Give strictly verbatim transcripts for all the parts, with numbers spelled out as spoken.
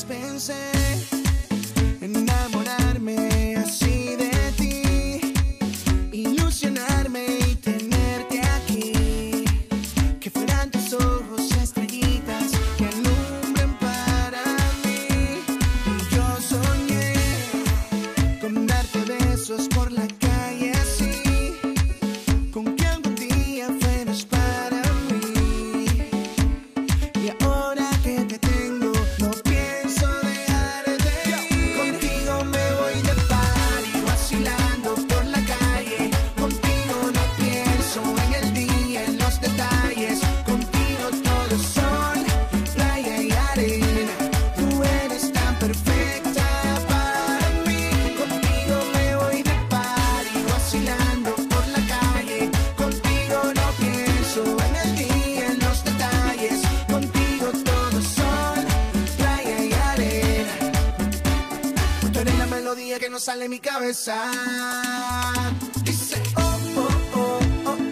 jamás pensé en enamorarme así de ti, ilusionarme y tenerte aquí, que fueran tus ojos estrellitas que alumbren para mí. Y yo soñé con darte besos por la calle así, con que algún día fueras para mí. Y ahora que te tengo no pienso dejar de ir. Contigo me voy de party vacilando por la calle. Contigo no pienso en el día, en los detalles. Contigo todo es sol, playa y arena. Tú eres tan perfecta para mí. Contigo me voy de party vacilando por la calle. Contigo no pienso en el día, en los detalles. Contigo todo es sol, playa y arena. Tú eres la melodía que no sale de mi cabeza. Dice oh, oh, oh, oh, oh.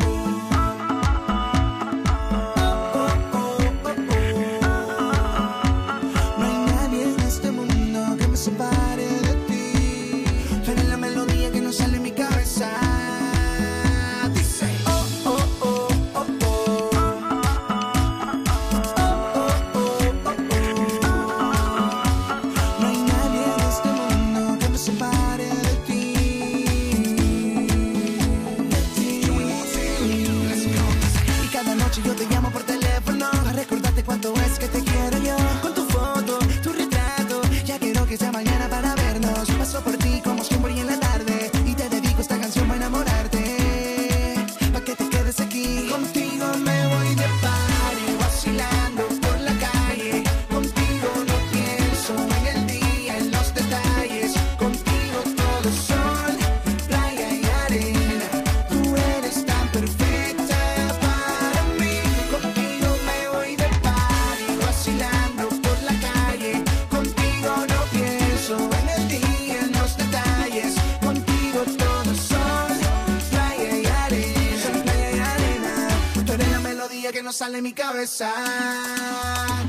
Oh, oh, oh, oh, oh. No hay nadie en este mundo que me separe de ti. Tú eres la melodía que no sale de mi cabeza. Dice oh, oh, oh, oh, oh. No hay nadie en este mundo que me separe de ti, de ti. Y cada noche yo te llamo por teléfono a recordarte cuánto es que te quiero yo. Con tu foto, tu retrato, ya quiero que sea mañana para vernos. Paso por ti como siempre y en la tarde, y te dedico esta canción para enamorarte, pa' que te quedes aquí. Contigo me voy de party vacilando por la calle. Contigo no pienso en el día, en los detalles. Contigo todo es sol, playa y arena. Tú eres tan perfecta para mí. Contigo me voy de party vacilando por la calle. Contigo no pienso en el día, en los detalles. Contigo todo es sol, playa y arena. Sol, playa y arena. Tú eres la melodía que no sale de mi cabeza.